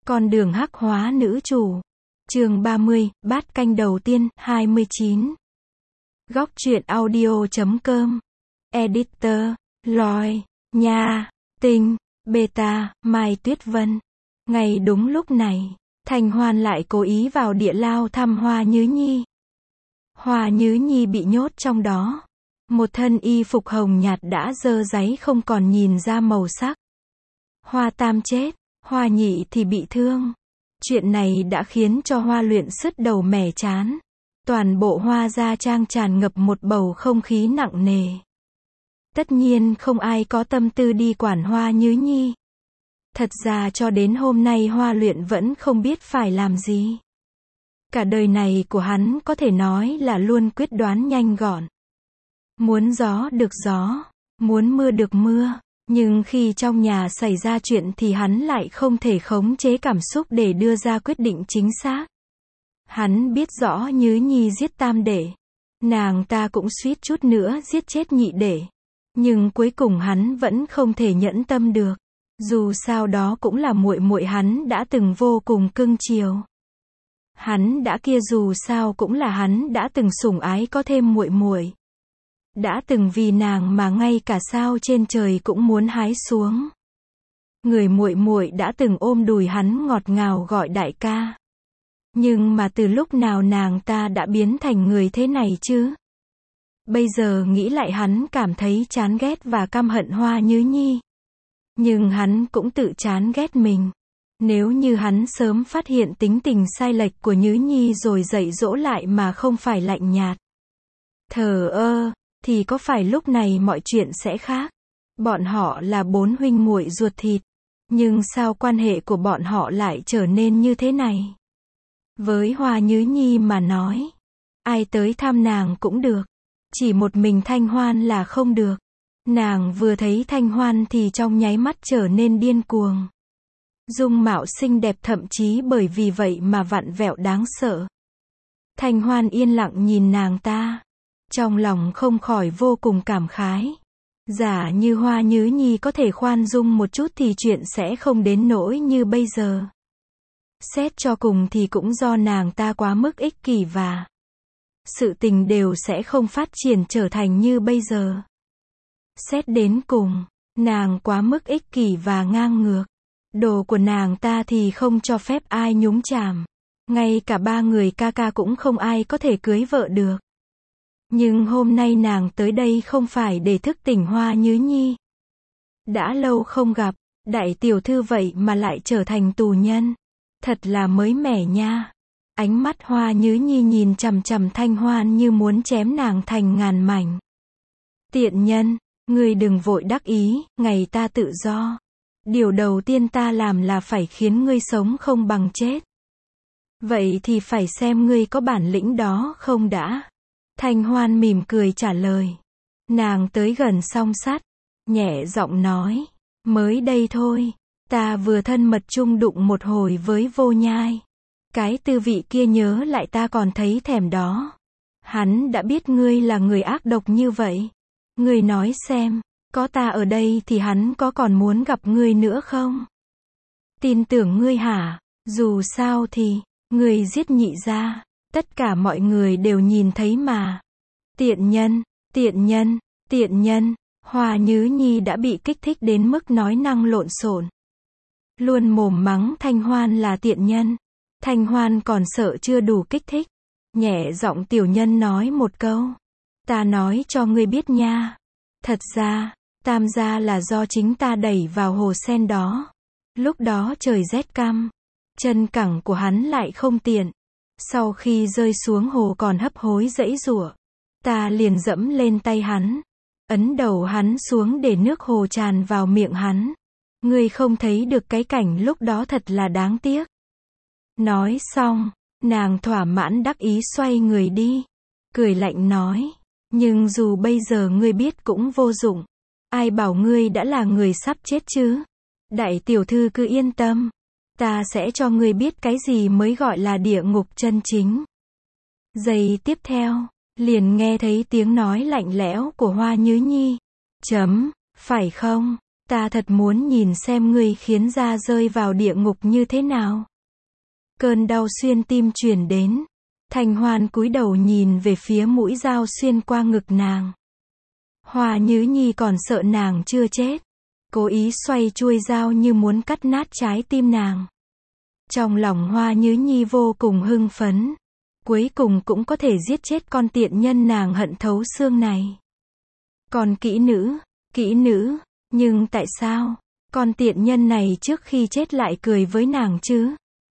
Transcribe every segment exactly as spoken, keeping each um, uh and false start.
Con đường hắc hóa nữ chủ. Chương ba mươi, bát canh đầu tiên, hai mươi chín. Góc truyện audio chấm com. Editor, Loi, Nha, Tinh, Beta, Mai Tuyết Vân. Ngay đúng lúc này, Thanh Hoan lại cố ý vào địa lao thăm Hoa Nhứ Nhi. Hoa Nhứ Nhi bị nhốt trong đó. Một thân y phục hồng nhạt đã dơ dáy không còn nhìn ra màu sắc. Hoa Tam chết, Hoa Nhị thì bị thương. Chuyện này đã khiến cho Hoa Luyện sứt đầu mẻ chán. Toàn bộ Hoa gia trang tràn ngập một bầu không khí nặng nề. Tất nhiên không ai có tâm tư đi quản Hoa Nhứ Nhi. Thật ra cho đến hôm nay Hoa Luyện vẫn không biết phải làm gì. Cả đời này của hắn có thể nói là luôn quyết đoán nhanh gọn. Muốn gió được gió, muốn mưa được mưa. Nhưng khi trong nhà xảy ra chuyện thì hắn lại không thể khống chế cảm xúc để đưa ra quyết định chính xác. Hắn biết rõ Nhứ Nhi giết tam đệ. Nàng ta cũng suýt chút nữa giết chết nhị đệ. Nhưng cuối cùng hắn vẫn không thể nhẫn tâm được. Dù sao đó cũng là muội muội hắn đã từng vô cùng cưng chiều. Hắn đã kia dù sao cũng là hắn đã từng sủng ái có thêm muội muội. Đã từng vì nàng mà ngay cả sao trên trời cũng muốn hái xuống. Người muội muội đã từng ôm đùi hắn ngọt ngào gọi đại ca. Nhưng mà từ lúc nào nàng ta đã biến thành người thế này chứ? Bây giờ nghĩ lại hắn cảm thấy chán ghét và căm hận Hoa Nhứ Nhi. Nhưng hắn cũng tự chán ghét mình. Nếu như hắn sớm phát hiện tính tình sai lệch của Nhứ Nhi rồi dạy dỗ lại mà không phải lạnh nhạt, thờ ơ, thì có phải lúc này mọi chuyện sẽ khác? Bọn họ là bốn huynh muội ruột thịt. Nhưng sao quan hệ của bọn họ lại trở nên như thế này? Với Hoa Nhứ Nhi mà nói, ai tới thăm nàng cũng được. Chỉ một mình Thanh Hoan là không được. Nàng vừa thấy Thanh Hoan thì trong nháy mắt trở nên điên cuồng. Dung mạo xinh đẹp thậm chí bởi vì vậy mà vặn vẹo đáng sợ. Thanh Hoan yên lặng nhìn nàng ta. Trong lòng không khỏi vô cùng cảm khái. Giả như Hoa Nhứ Nhi có thể khoan dung một chút thì chuyện sẽ không đến nỗi như bây giờ. Xét cho cùng thì cũng do nàng ta quá mức ích kỷ và sự tình đều sẽ không phát triển trở thành như bây giờ. Xét đến cùng, nàng quá mức ích kỷ và ngang ngược. Đồ của nàng ta thì không cho phép ai nhúng chàm. Ngay cả ba người ca ca cũng không ai có thể cưới vợ được. Nhưng hôm nay nàng tới đây không phải để thức tỉnh Hoa Nhứ Nhi. Đã lâu không gặp, đại tiểu thư vậy mà lại trở thành tù nhân. Thật là mới mẻ nha. Ánh mắt Hoa Nhứ Nhi nhìn chằm chằm Thanh Hoan như muốn chém nàng thành ngàn mảnh. Tiện nhân, ngươi đừng vội đắc ý, ngày ta tự do. Điều đầu tiên ta làm là phải khiến ngươi sống không bằng chết. Vậy thì phải xem ngươi có bản lĩnh đó không đã. Thanh Hoan mỉm cười trả lời. Nàng tới gần song sắt, nhẹ giọng nói, mới đây thôi, ta vừa thân mật chung đụng một hồi với Vô Nhai. Cái tư vị kia nhớ lại ta còn thấy thèm đó. Hắn đã biết ngươi là người ác độc như vậy. Ngươi nói xem, có ta ở đây thì hắn có còn muốn gặp ngươi nữa không? Tin tưởng ngươi hả? Dù sao thì, ngươi giết nhị gia. Tất cả mọi người đều nhìn thấy mà. Tiện nhân, tiện nhân, tiện nhân. Hoa Nhứ Nhi đã bị kích thích đến mức nói năng lộn xộn. Luôn mồm mắng Thanh Hoan là tiện nhân. Thanh Hoan còn sợ chưa đủ kích thích. Nhẹ giọng tiểu nhân nói một câu. Ta nói cho ngươi biết nha. Thật ra, Tam gia là do chính ta đẩy vào hồ sen đó. Lúc đó trời rét căm. Chân cẳng của hắn lại không tiện. Sau khi rơi xuống hồ còn hấp hối giãy giụa. Ta liền dẫm lên tay hắn. Ấn đầu hắn xuống để nước hồ tràn vào miệng hắn. Ngươi không thấy được cái cảnh lúc đó thật là đáng tiếc. Nói xong, nàng thỏa mãn đắc ý xoay người đi. Cười lạnh nói. Nhưng dù bây giờ ngươi biết cũng vô dụng. Ai bảo ngươi đã là người sắp chết chứ? Đại tiểu thư cứ yên tâm. Ta sẽ cho ngươi biết cái gì mới gọi là địa ngục chân chính. Giây tiếp theo, liền nghe thấy tiếng nói lạnh lẽo của Hoa Nhứ Nhi. Chấm, phải không? Ta thật muốn nhìn xem ngươi khiến da rơi vào địa ngục như thế nào. Cơn đau xuyên tim truyền đến. Thanh Hoan cúi đầu nhìn về phía mũi dao xuyên qua ngực nàng. Hoa Nhứ Nhi còn sợ nàng chưa chết. Cố ý xoay chuôi dao như muốn cắt nát trái tim nàng. Trong lòng Hoa Nhứ Nhi vô cùng hưng phấn. Cuối cùng cũng có thể giết chết con tiện nhân nàng hận thấu xương này. Còn kỹ nữ, kỹ nữ, nhưng tại sao, con tiện nhân này trước khi chết lại cười với nàng chứ?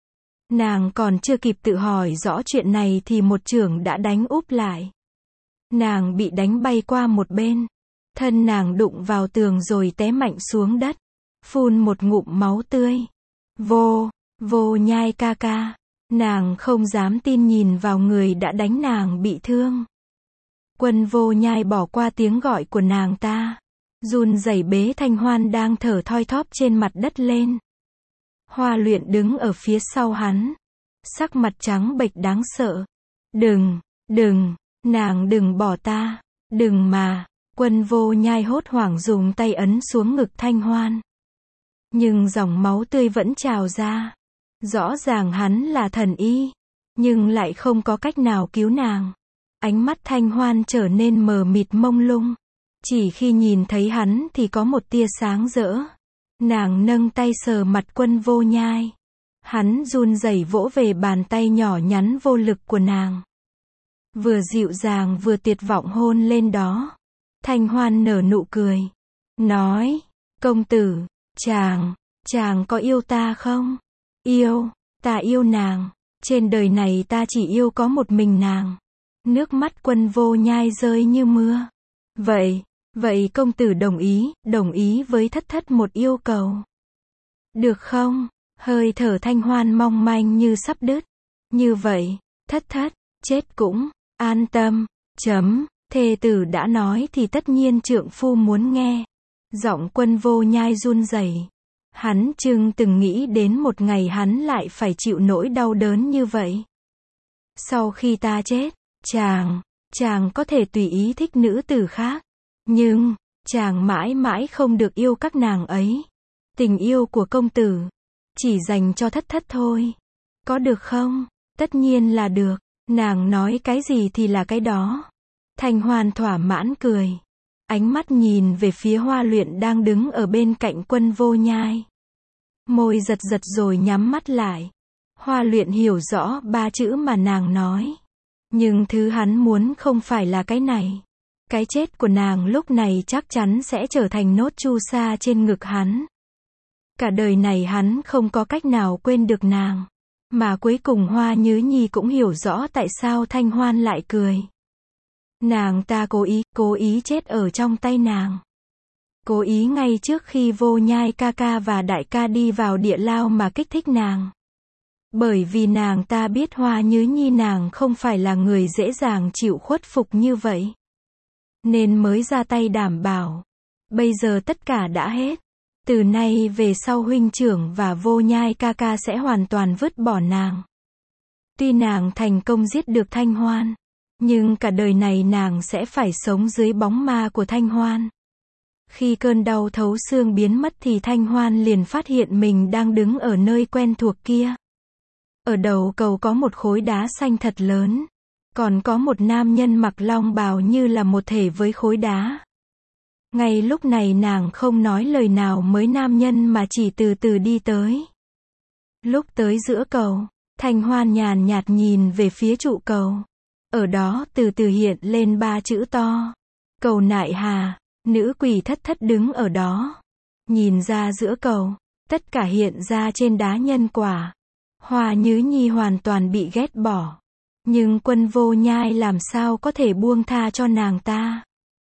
Nàng còn chưa kịp tự hỏi rõ chuyện này thì một chưởng đã đánh úp lại. Nàng bị đánh bay qua một bên. Thân nàng đụng vào tường rồi té mạnh xuống đất. Phun một ngụm máu tươi. Vô, Vô Nhai ca ca. Nàng không dám tin nhìn vào người đã đánh nàng bị thương. Quân Vô Nhai bỏ qua tiếng gọi của nàng ta. Run rẩy bế Thanh Hoan đang thở thoi thóp trên mặt đất lên. Hoa Luyện đứng ở phía sau hắn. Sắc mặt trắng bệch đáng sợ. Đừng, đừng, nàng đừng bỏ ta. Đừng mà. Quân Vô Nhai hốt hoảng dùng tay ấn xuống ngực Thanh Hoan. Nhưng dòng máu tươi vẫn trào ra. Rõ ràng hắn là thần y. Nhưng lại không có cách nào cứu nàng. Ánh mắt Thanh Hoan trở nên mờ mịt mông lung. Chỉ khi nhìn thấy hắn thì có một tia sáng rỡ. Nàng nâng tay sờ mặt Quân Vô Nhai. Hắn run rẩy vỗ về bàn tay nhỏ nhắn vô lực của nàng. Vừa dịu dàng vừa tuyệt vọng hôn lên đó. Thanh Hoan nở nụ cười. Nói, công tử, chàng, chàng có yêu ta không? Yêu, ta yêu nàng. Trên đời này ta chỉ yêu có một mình nàng. Nước mắt Quân Vô Nhai rơi như mưa. Vậy, vậy công tử đồng ý, đồng ý với thất thất một yêu cầu. Được không? Hơi thở Thanh Hoan mong manh như sắp đứt. Như vậy, thất thất, chết cũng, an tâm, chấm, thê tử đã nói thì tất nhiên trượng phu muốn nghe. Giọng Quân Vô Nhai run rẩy. Hắn chừng từng nghĩ đến một ngày hắn lại phải chịu nỗi đau đớn như vậy. Sau khi ta chết, chàng, chàng có thể tùy ý thích nữ tử khác. Nhưng, chàng mãi mãi không được yêu các nàng ấy. Tình yêu của công tử, chỉ dành cho thất thất thôi. Có được không? Tất nhiên là được. Nàng nói cái gì thì là cái đó. Thanh Hoan thỏa mãn cười. Ánh mắt nhìn về phía Hoa Luyện đang đứng ở bên cạnh Quân Vô Nhai. Môi giật giật rồi nhắm mắt lại. Hoa Luyện hiểu rõ ba chữ mà nàng nói. Nhưng thứ hắn muốn không phải là cái này. Cái chết của nàng lúc này chắc chắn sẽ trở thành nốt chu sa trên ngực hắn. Cả đời này hắn không có cách nào quên được nàng. Mà cuối cùng Hoa Nhứ Nhi cũng hiểu rõ tại sao Thanh Hoan lại cười. Nàng ta cố ý, cố ý chết ở trong tay nàng. Cố ý ngay trước khi Vô Nhai ca ca và đại ca đi vào địa lao mà kích thích nàng. Bởi vì nàng ta biết Hoa Nhứ Nhi nàng không phải là người dễ dàng chịu khuất phục như vậy. Nên mới ra tay đảm bảo. Bây giờ tất cả đã hết. Từ nay về sau huynh trưởng và Vô Nhai ca ca sẽ hoàn toàn vứt bỏ nàng. Tuy nàng thành công giết được Thanh Hoan. Nhưng cả đời này nàng sẽ phải sống dưới bóng ma của Thanh Hoan. Khi cơn đau thấu xương biến mất thì Thanh Hoan liền phát hiện mình đang đứng ở nơi quen thuộc kia. Ở đầu cầu có một khối đá xanh thật lớn. Còn có một nam nhân mặc long bào như là một thể với khối đá. Ngay lúc này nàng không nói lời nào với nam nhân mà chỉ từ từ đi tới. Lúc tới giữa cầu, Thanh Hoan nhàn nhạt nhìn về phía trụ cầu. Ở đó từ từ hiện lên ba chữ to. Cầu Nại Hà. Nữ quỷ thất thất đứng ở đó. Nhìn ra giữa cầu. Tất cả hiện ra trên đá nhân quả. Hoa Nhứ Nhi hoàn toàn bị ghét bỏ. Nhưng Quân Vô Nhai làm sao có thể buông tha cho nàng ta.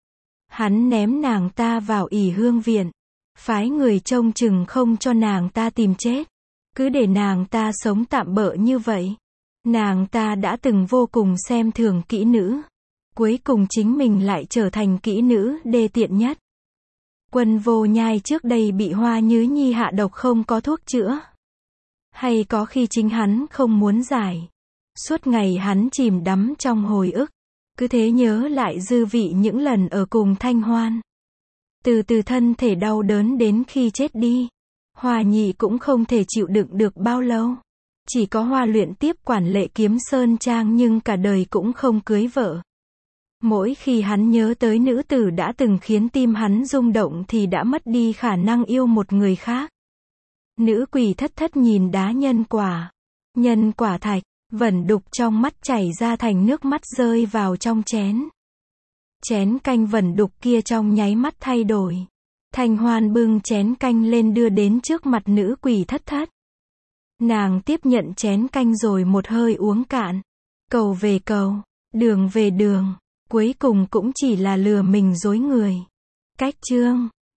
Hắn ném nàng ta vào ỷ hương viện. Phái người trông chừng không cho nàng ta tìm chết. Cứ để nàng ta sống tạm bợ như vậy. Nàng ta đã từng vô cùng xem thường kỹ nữ. Cuối cùng chính mình lại trở thành kỹ nữ đê tiện nhất. Quân Vô Nhai trước đây bị Hoa Nhứ Nhi hạ độc không có thuốc chữa. Hay có khi chính hắn không muốn giải. Suốt ngày hắn chìm đắm trong hồi ức. Cứ thế nhớ lại dư vị những lần ở cùng Thanh Hoan. Từ từ thân thể đau đớn đến khi chết đi. Hoa nhị cũng không thể chịu đựng được bao lâu. Chỉ có Hoa luyện tiếp quản Lệ Kiếm Sơn Trang nhưng cả đời cũng không cưới vợ. Mỗi khi hắn nhớ tới nữ tử đã từng khiến tim hắn rung động thì đã mất đi khả năng yêu một người khác. Nữ quỷ thất thất nhìn đá nhân quả. Nhân quả thạch, vẩn đục trong mắt chảy ra thành nước mắt rơi vào trong chén. Chén canh vẩn đục kia trong nháy mắt thay đổi. Thanh Hoan bưng chén canh lên đưa đến trước mặt nữ quỷ thất thất. Nàng tiếp nhận chén canh rồi một hơi uống cạn. Cầu về cầu, đường về đường, cuối cùng cũng chỉ là lừa mình dối người. Cách chương